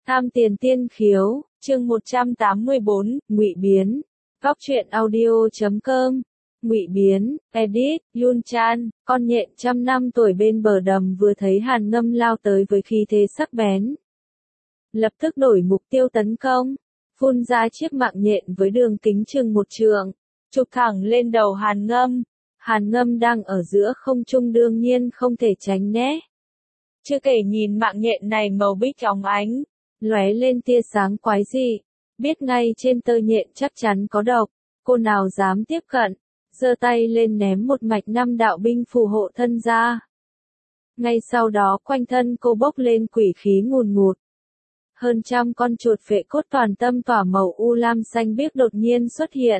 Tham tiền tiên khiếu, chương 184, Ngụy Biến. Góc truyện audio.com. Ngụy Biến, edit, Yun Chan, con nhện 100 năm tuổi bên bờ đầm vừa thấy Hàn Ngâm lao tới với khí thế sắc bén. Lập tức đổi mục tiêu tấn công, phun ra chiếc mạng nhện với đường kính chừng 1 trượng, chụp thẳng lên đầu Hàn Ngâm. Hàn Ngâm đang ở giữa không trung đương nhiên không thể tránh né. Chưa kể nhìn mạng nhện này màu bích óng ánh, lóe lên tia sáng quái dị, biết ngay trên tơ nhện chắc chắn có độc, cô nào dám tiếp cận, giơ tay lên ném một mạch 5 đạo binh phù hộ thân ra. Ngay sau đó quanh thân cô bốc lên quỷ khí ngùn ngụt. Hơn 100 con chuột phệ cốt toàn tâm tỏa màu u lam xanh biếc đột nhiên xuất hiện.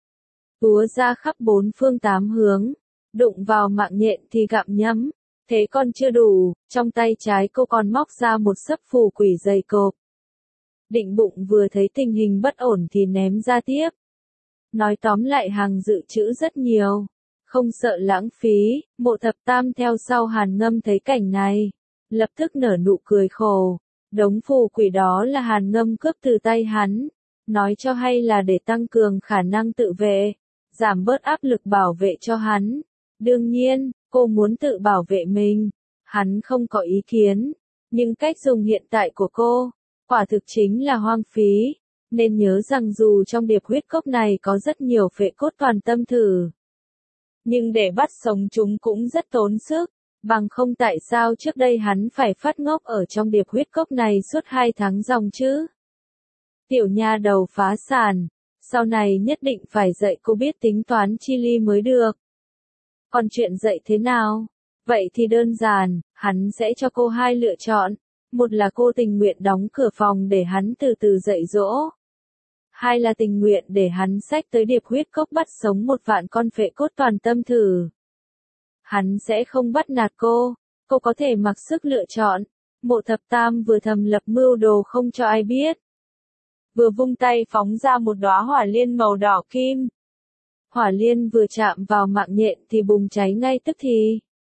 Túa ra khắp 4 phương 8 hướng, đụng vào mạng nhện thì gặm nhấm. Thế còn chưa đủ, trong tay trái cô còn móc ra một sấp phù quỷ dày cộp. Định bụng vừa thấy tình hình bất ổn thì ném ra tiếp. Nói tóm lại hàng dự trữ rất nhiều, không sợ lãng phí. Mộ Thập Tam theo sau Hàn Ngâm thấy cảnh này, lập tức nở nụ cười khổ. Đống phù quỷ đó là Hàn Ngâm cướp từ tay hắn, nói cho hay là để tăng cường khả năng tự vệ, giảm bớt áp lực bảo vệ cho hắn. Đương nhiên, cô muốn tự bảo vệ mình, hắn không có ý kiến, nhưng cách dùng hiện tại của cô, quả thực chính là hoang phí, nên nhớ rằng dù trong điệp huyết cốc này có rất nhiều phệ cốt toàn tâm thử, nhưng để bắt sống chúng cũng rất tốn sức, bằng không tại sao trước đây hắn phải phát ngốc ở trong điệp huyết cốc này suốt 2 tháng dòng chứ? Tiểu nha đầu phá sản, sau này nhất định phải dạy cô biết tính toán chi ly mới được. Còn chuyện dạy thế nào? Vậy thì đơn giản, hắn sẽ cho cô 2 lựa chọn. Một là cô tình nguyện đóng cửa phòng để hắn từ từ dạy dỗ. 2 là tình nguyện để hắn xách tới điệp huyết cốc bắt sống 1 vạn con phệ cốt toàn tâm thử. Hắn sẽ không bắt nạt cô có thể mặc sức lựa chọn. Mộ Thập Tam vừa thầm lập mưu đồ không cho ai biết. Vừa vung tay phóng ra một đóa hỏa liên màu đỏ kim. Hỏa liên vừa chạm vào mạng nhện thì bùng cháy ngay tức thì.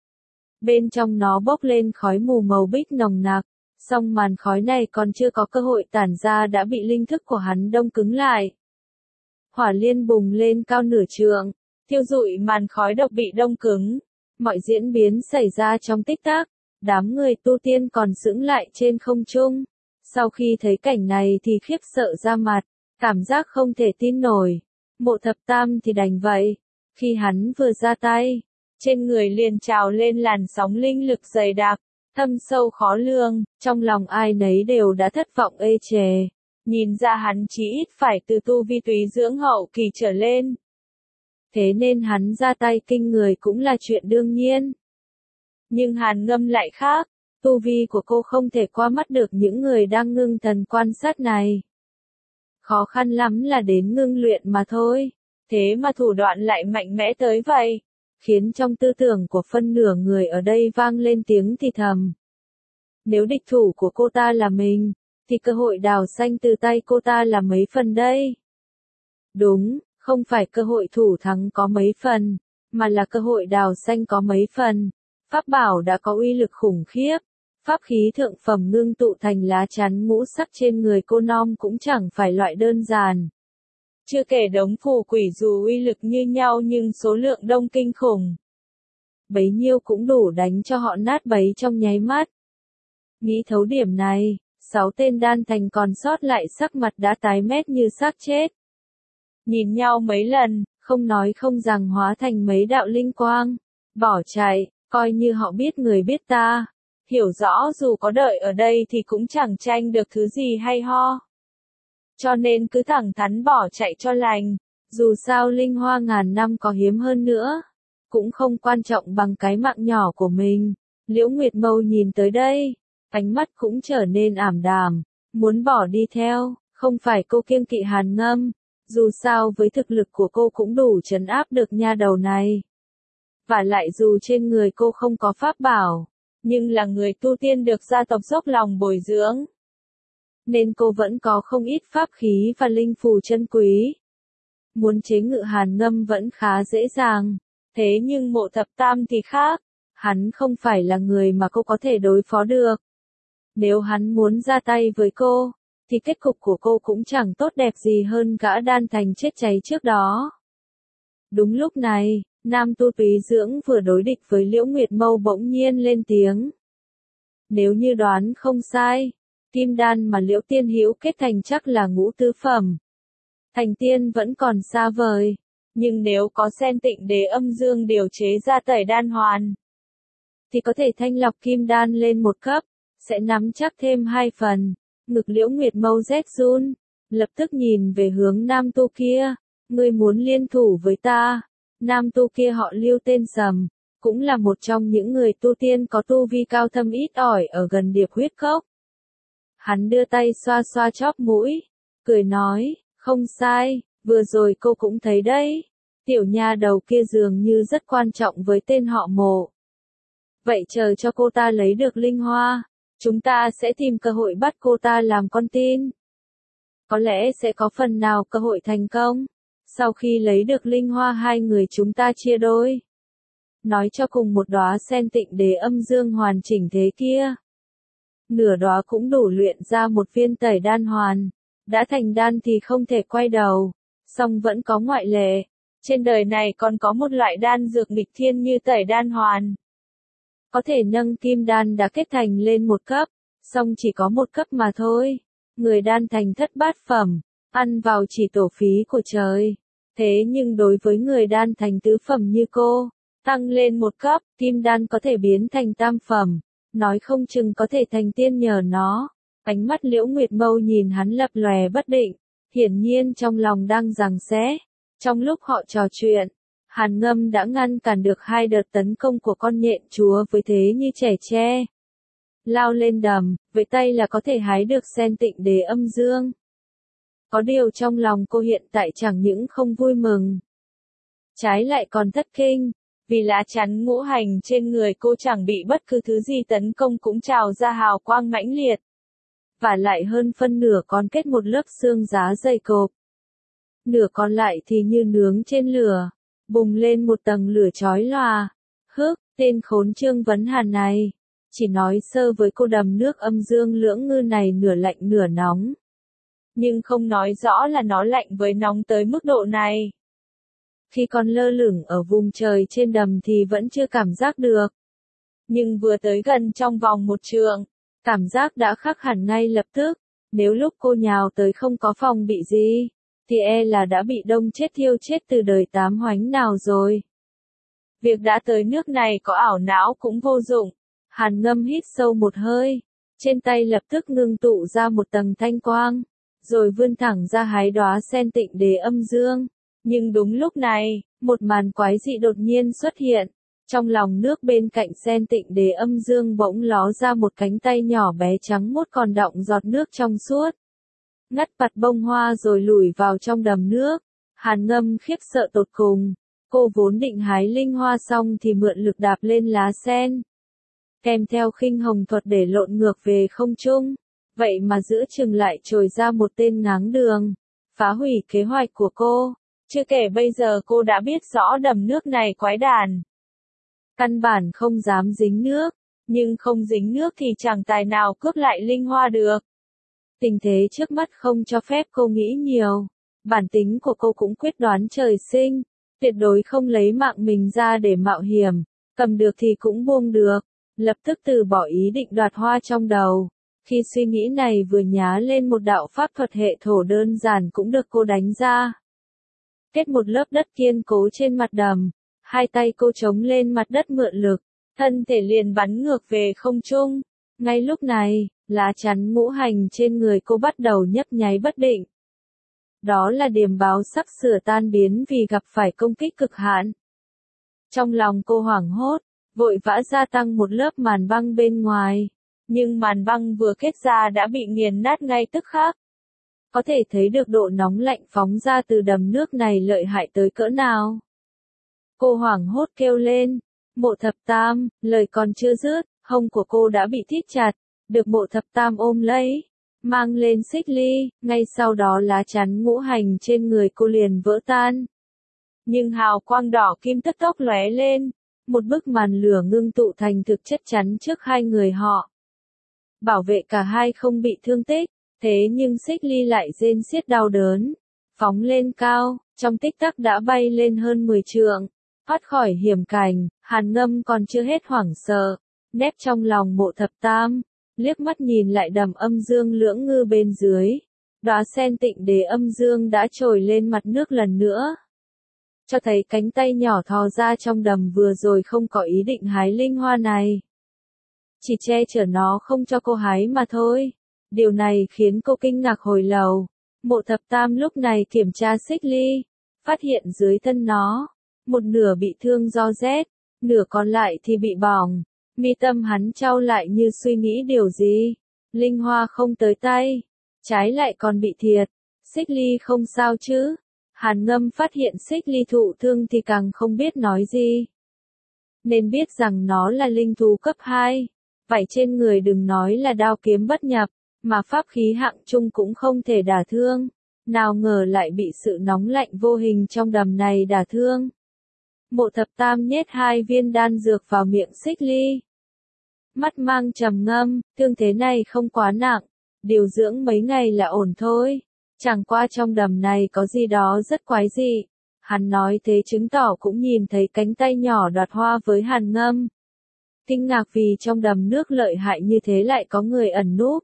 Bên trong nó bốc lên khói mù màu bích nồng nặc, song màn khói này còn chưa có cơ hội tản ra đã bị linh thức của hắn đông cứng lại. Hỏa liên bùng lên cao nửa trượng, thiêu rụi màn khói độc bị đông cứng. Mọi diễn biến xảy ra trong tích tắc, đám người tu tiên còn sững lại trên không trung. Sau khi thấy cảnh này thì khiếp sợ ra mặt, cảm giác không thể tin nổi. Mộ Thập Tam thì đành vậy, khi hắn vừa ra tay, trên người liền trào lên làn sóng linh lực dày đặc, thâm sâu khó lường, trong lòng ai nấy đều đã thất vọng ê chề. Nhìn ra hắn chỉ ít phải từ tu vi túy dưỡng hậu kỳ trở lên. Thế nên hắn ra tay kinh người cũng là chuyện đương nhiên. Nhưng Hàn Ngâm lại khác, tu vi của cô không thể qua mắt được những người đang ngưng thần quan sát này. Khó khăn lắm là đến ngưng luyện mà thôi, thế mà thủ đoạn lại mạnh mẽ tới vậy, khiến trong tư tưởng của phân nửa người ở đây vang lên tiếng thì thầm. Nếu địch thủ của cô ta là mình, thì cơ hội đào xanh từ tay cô ta là mấy phần đây? Đúng, không phải cơ hội thủ thắng có mấy phần, mà là cơ hội đào xanh có mấy phần. Pháp bảo đã có uy lực khủng khiếp. Pháp khí thượng phẩm ngưng tụ thành lá chắn ngũ sắc trên người cô non cũng chẳng phải loại đơn giản. Chưa kể đống phù quỷ dù uy lực như nhau nhưng số lượng đông kinh khủng. Bấy nhiêu cũng đủ đánh cho họ nát bấy trong nháy mắt. Nghĩ thấu điểm này, 6 tên đan thành còn sót lại sắc mặt đã tái mét như xác chết. Nhìn nhau mấy lần, không nói không rằng hóa thành mấy đạo linh quang, bỏ chạy, coi như họ biết người biết ta. Hiểu rõ dù có đợi ở đây thì cũng chẳng tranh được thứ gì hay ho. Cho nên cứ thẳng thắn bỏ chạy cho lành, dù sao linh hoa ngàn năm có hiếm hơn nữa, cũng không quan trọng bằng cái mạng nhỏ của mình. Liễu Nguyệt Mâu nhìn tới đây, ánh mắt cũng trở nên ảm đạm, muốn bỏ đi theo, không phải cô kiêng kỵ Hàn Ngâm, dù sao với thực lực của cô cũng đủ trấn áp được nha đầu này. Và lại dù trên người cô không có pháp bảo, nhưng là người tu tiên được gia tộc dốc lòng bồi dưỡng, nên cô vẫn có không ít pháp khí và linh phù chân quý. Muốn chế ngự Hàn Ngâm vẫn khá dễ dàng, thế nhưng Mộ Thập Tam thì khác, hắn không phải là người mà cô có thể đối phó được. Nếu hắn muốn ra tay với cô, thì kết cục của cô cũng chẳng tốt đẹp gì hơn gã đan thành chết cháy trước đó. Đúng lúc này, nam tu túy dưỡng vừa đối địch với Liễu Nguyệt Mâu bỗng nhiên lên tiếng. Nếu như đoán không sai, kim đan mà Liễu Tiên Hữu kết thành chắc là ngũ tứ phẩm. Thành tiên vẫn còn xa vời, nhưng nếu có Sen Tịnh Đế Âm Dương điều chế ra tẩy đan hoàn, thì có thể thanh lọc kim đan lên một cấp, sẽ nắm chắc thêm 2 phần. Ngực Liễu Nguyệt Mâu rét run, lập tức nhìn về hướng nam tu kia. Ngươi muốn liên thủ với ta? Nam tu kia họ Lưu tên Sầm, cũng là một trong những người tu tiên có tu vi cao thâm ít ỏi ở gần Điệp Huyết Cốc. Hắn đưa tay xoa xoa chóp mũi, cười nói, không sai, vừa rồi cô cũng thấy đấy. Tiểu nha đầu kia dường như rất quan trọng với tên họ Mộ. Vậy chờ cho cô ta lấy được linh hoa, chúng ta sẽ tìm cơ hội bắt cô ta làm con tin. Có lẽ sẽ có phần nào cơ hội thành công. Sau khi lấy được linh hoa hai người chúng ta chia đôi. Nói cho cùng một đóa Sen Tịnh Đế Âm Dương hoàn chỉnh thế kia. Nửa đóa cũng đủ luyện ra một viên tẩy đan hoàn. Đã thành đan thì không thể quay đầu. Song vẫn có ngoại lệ. Trên đời này còn có một loại đan dược nghịch thiên như tẩy đan hoàn. Có thể nâng kim đan đã kết thành lên một cấp. Song chỉ có một cấp mà thôi. Người đan thành thất bát phẩm. Ăn vào chỉ tổ phí của trời. Thế nhưng đối với người đan thành tứ phẩm như cô, tăng lên một cấp, kim đan có thể biến thành tam phẩm, nói không chừng có thể thành tiên nhờ nó. Ánh mắt Liễu Nguyệt Mâu nhìn hắn lập lòe bất định, hiển nhiên trong lòng đang giằng xé. Trong lúc họ trò chuyện, Hàn Ngâm đã ngăn cản được 2 đợt tấn công của con nhện chúa với thế như trẻ tre. Lao lên đầm, với tay là có thể hái được Sen Tịnh Đế Âm Dương. Có điều trong lòng cô hiện tại chẳng những không vui mừng, trái lại còn thất kinh, vì lá chắn ngũ hành trên người cô chẳng bị bất cứ thứ gì tấn công cũng trào ra hào quang mãnh liệt. Và lại hơn phân nửa còn kết một lớp xương giá dày cộp. Nửa còn lại thì như nướng trên lửa, bùng lên một tầng lửa chói lòa. Tên khốn Trương Vấn Hàn này, chỉ nói sơ với cô đầm nước âm dương lưỡng ngư này nửa lạnh nửa nóng. Nhưng không nói rõ là nó lạnh với nóng tới mức độ này. Khi còn lơ lửng ở vùng trời trên đầm thì vẫn chưa cảm giác được. Nhưng vừa tới gần trong vòng 1 trượng, cảm giác đã khác hẳn ngay lập tức. Nếu lúc cô nhào tới không có phòng bị gì, thì là đã bị đông chết thiêu chết từ đời 8 hoánh nào rồi. Việc đã tới nước này có ảo não cũng vô dụng. Hàn Ngâm hít sâu một hơi, trên tay lập tức ngưng tụ ra một tầng thanh quang, rồi vươn thẳng ra hái đóa Sen Tịnh Đế Âm Dương. Nhưng đúng lúc này, một màn quái dị đột nhiên xuất hiện. Trong lòng nước bên cạnh Sen Tịnh Đế Âm Dương bỗng ló ra một cánh tay nhỏ bé trắng muốt còn đọng giọt nước trong suốt. Ngắt vặt bông hoa rồi lùi vào trong đầm nước. Hàn Ngâm khiếp sợ tột cùng. Cô vốn định hái linh hoa xong thì mượn lực đạp lên lá sen, kèm theo khinh hồng thuật để lộn ngược về không trung. Vậy mà giữa chừng lại trồi ra một tên ngáng đường, phá hủy kế hoạch của cô. Chưa kể bây giờ cô đã biết rõ đầm nước này quái đản. Căn bản không dám dính nước, nhưng không dính nước thì chẳng tài nào cướp lại linh hoa được. Tình thế trước mắt không cho phép cô nghĩ nhiều. Bản tính của cô cũng quyết đoán trời sinh, tuyệt đối không lấy mạng mình ra để mạo hiểm, cầm được thì cũng buông được. Lập tức từ bỏ ý định đoạt hoa trong đầu. Khi suy nghĩ này vừa nhá lên một đạo pháp thuật hệ thổ đơn giản cũng được cô đánh ra. Kết một lớp đất kiên cố trên mặt đầm, 2 tay cô chống lên mặt đất mượn lực, thân thể liền bắn ngược về không trung. Ngay lúc này, lá chắn ngũ hành trên người cô bắt đầu nhấp nháy bất định. Đó là điềm báo sắp sửa tan biến vì gặp phải công kích cực hạn. Trong lòng cô hoảng hốt, vội vã gia tăng một lớp màn băng bên ngoài. Nhưng màn băng vừa kết ra đã bị nghiền nát ngay tức khắc. Có thể thấy được độ nóng lạnh phóng ra từ đầm nước này lợi hại tới cỡ nào. Cô hoảng hốt kêu lên, Mộ Thập Tam, lời còn chưa dứt, hông của cô đã bị thít chặt, được Mộ Thập Tam ôm lấy, mang lên xích ly, ngay sau đó lá chắn ngũ hành trên người cô liền vỡ tan. Nhưng hào quang đỏ kim tức tốc lóe lên, một bức màn lửa ngưng tụ thành thực chất chắn trước 2 người họ. bảo vệ cả hai không bị thương tích, thế nhưng Xích Ly lại rên xiết đau đớn, phóng lên cao, trong tích tắc đã bay lên hơn 10 trượng, thoát khỏi hiểm cảnh. Hàn Ngâm còn chưa hết hoảng sợ, nép trong lòng Mộ Thập Tam, liếc mắt nhìn lại đầm âm dương lưỡng ngư bên dưới, đóa sen tịnh đế âm dương đã trồi lên mặt nước lần nữa, cho thấy cánh tay nhỏ thò ra trong đầm vừa rồi không có ý định hái linh hoa này, chỉ che chở nó không cho cô hái mà thôi. Điều này khiến cô kinh ngạc hồi lâu. Mộ Thập Tam lúc này kiểm tra Xích Ly, phát hiện dưới thân nó, một nửa bị thương do rét, nửa còn lại thì bị bỏng. Mi tâm hắn chau lại như suy nghĩ điều gì. Linh hoa không tới tay, trái lại còn bị thiệt. Xích Ly không sao chứ? Hàn Ngâm phát hiện Xích Ly thụ thương thì càng không biết nói gì. Nên biết rằng nó là linh thú cấp 2. Vảy trên người đừng nói là đao kiếm bất nhập, mà pháp khí hạng trung cũng không thể đả thương. Nào ngờ lại bị sự nóng lạnh vô hình trong đầm này đả thương. Mộ Thập Tam nhét 2 viên đan dược vào miệng Xích Ly. Mắt mang trầm ngâm, thương thế này không quá nặng, điều dưỡng mấy ngày là ổn thôi. Chẳng qua trong đầm này có gì đó rất quái dị. Hắn nói thế chứng tỏ cũng nhìn thấy cánh tay nhỏ đoạt hoa với Hàn Ngâm. Kinh ngạc vì trong đầm nước lợi hại như thế lại có người ẩn núp.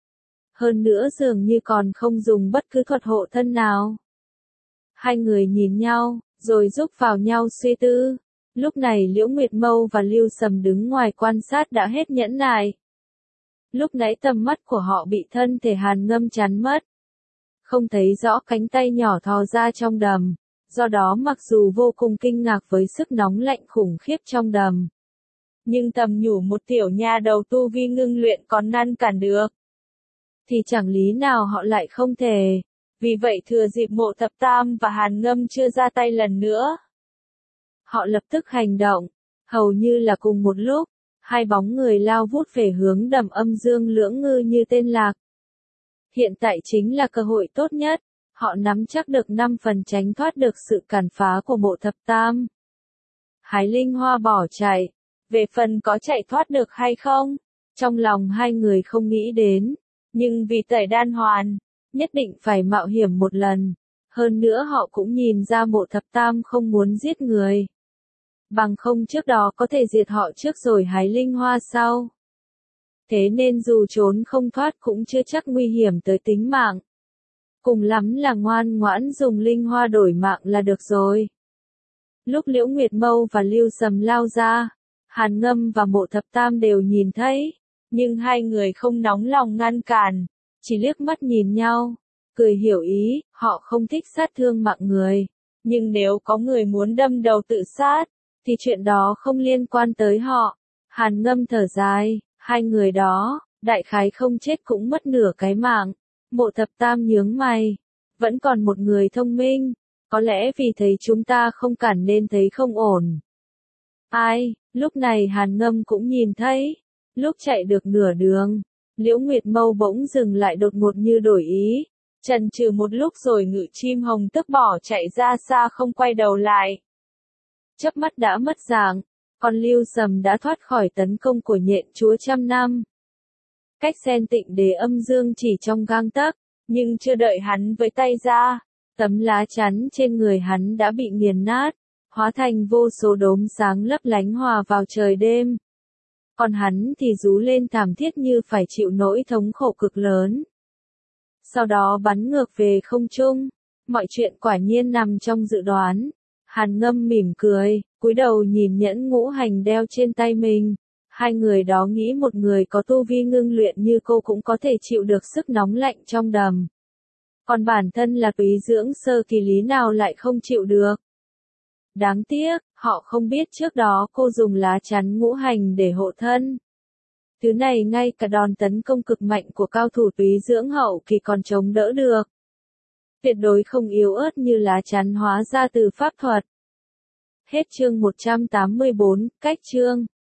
Hơn nữa dường như còn không dùng bất cứ thuật hộ thân nào. Hai người nhìn nhau, rồi giúp vào nhau suy tư. Lúc này Liễu Nguyệt Mâu và Lưu Sầm đứng ngoài quan sát đã hết nhẫn nại. Lúc nãy tầm mắt của họ bị thân thể Hàn Ngâm chắn mất. Không thấy rõ cánh tay nhỏ thò ra trong đầm, do đó mặc dù vô cùng kinh ngạc với sức nóng lạnh khủng khiếp trong đầm. Nhưng tầm nhủ một tiểu nha đầu tu vi ngưng luyện còn ngăn cản được. Thì chẳng lý nào họ lại không thể. Vì vậy thừa dịp Mộ Thập Tam và Hàn Ngâm chưa ra tay lần nữa. Họ lập tức hành động, hầu như là cùng một lúc, hai bóng người lao vút về hướng đầm âm dương lưỡng ngư như tên lạc. Hiện tại chính là cơ hội tốt nhất, họ nắm chắc được 5 phần tránh thoát được sự cản phá của Mộ Thập Tam. Hái linh hoa bỏ chạy, về phần có chạy thoát được hay không, trong lòng hai người không nghĩ đến, nhưng vì tẩy đan hoàn, nhất định phải mạo hiểm một lần. Hơn nữa họ cũng nhìn ra Mộ Thập Tam không muốn giết người. Bằng không trước đó có thể diệt họ trước rồi hái linh hoa sau. Thế nên dù trốn không thoát cũng chưa chắc nguy hiểm tới tính mạng. Cùng lắm là ngoan ngoãn dùng linh hoa đổi mạng là được rồi. Lúc Liễu Nguyệt Mâu và Lưu Sầm lao ra, Hàn Ngâm và Mộ Thập Tam đều nhìn thấy, nhưng hai người không nóng lòng ngăn cản, chỉ liếc mắt nhìn nhau, cười hiểu ý, họ không thích sát thương mạng người, nhưng nếu có người muốn đâm đầu tự sát, thì chuyện đó không liên quan tới họ. Hàn Ngâm thở dài, hai người đó, đại khái không chết cũng mất nửa cái mạng. Mộ Thập Tam nhướng mày, vẫn còn một người thông minh, có lẽ vì thấy chúng ta không cản nên thấy không ổn. Ai, lúc này Hàn Ngâm cũng nhìn thấy, lúc chạy được nửa đường, Liễu Nguyệt Mâu bỗng dừng lại đột ngột như đổi ý, chần chừ một lúc rồi ngự chim hồng tức bỏ chạy ra xa không quay đầu lại. Chớp mắt đã mất dạng, còn Lưu Sầm đã thoát khỏi tấn công của nhện chúa trăm năm. Cách sen tịnh đế âm dương chỉ trong gang tấc, nhưng chưa đợi hắn với tay ra, tấm lá chắn trên người hắn đã bị nghiền nát, hóa thành vô số đốm sáng lấp lánh hòa vào trời đêm. Còn hắn thì rú lên thảm thiết như phải chịu nỗi thống khổ cực lớn. Sau đó bắn ngược về không trung, mọi chuyện quả nhiên nằm trong dự đoán. Hàn Ngâm mỉm cười, cúi đầu nhìn nhẫn ngũ hành đeo trên tay mình. Hai người đó nghĩ một người có tu vi ngưng luyện như cô cũng có thể chịu được sức nóng lạnh trong đầm. Còn bản thân là túy dưỡng sơ kỳ lý nào lại không chịu được. Đáng tiếc, họ không biết trước đó cô dùng lá chắn ngũ hành để hộ thân. Thứ này ngay cả đòn tấn công cực mạnh của cao thủ túy dưỡng hậu kỳ còn chống đỡ được. Tuyệt đối không yếu ớt như lá chắn hóa ra từ pháp thuật. Hết chương 184, cách chương.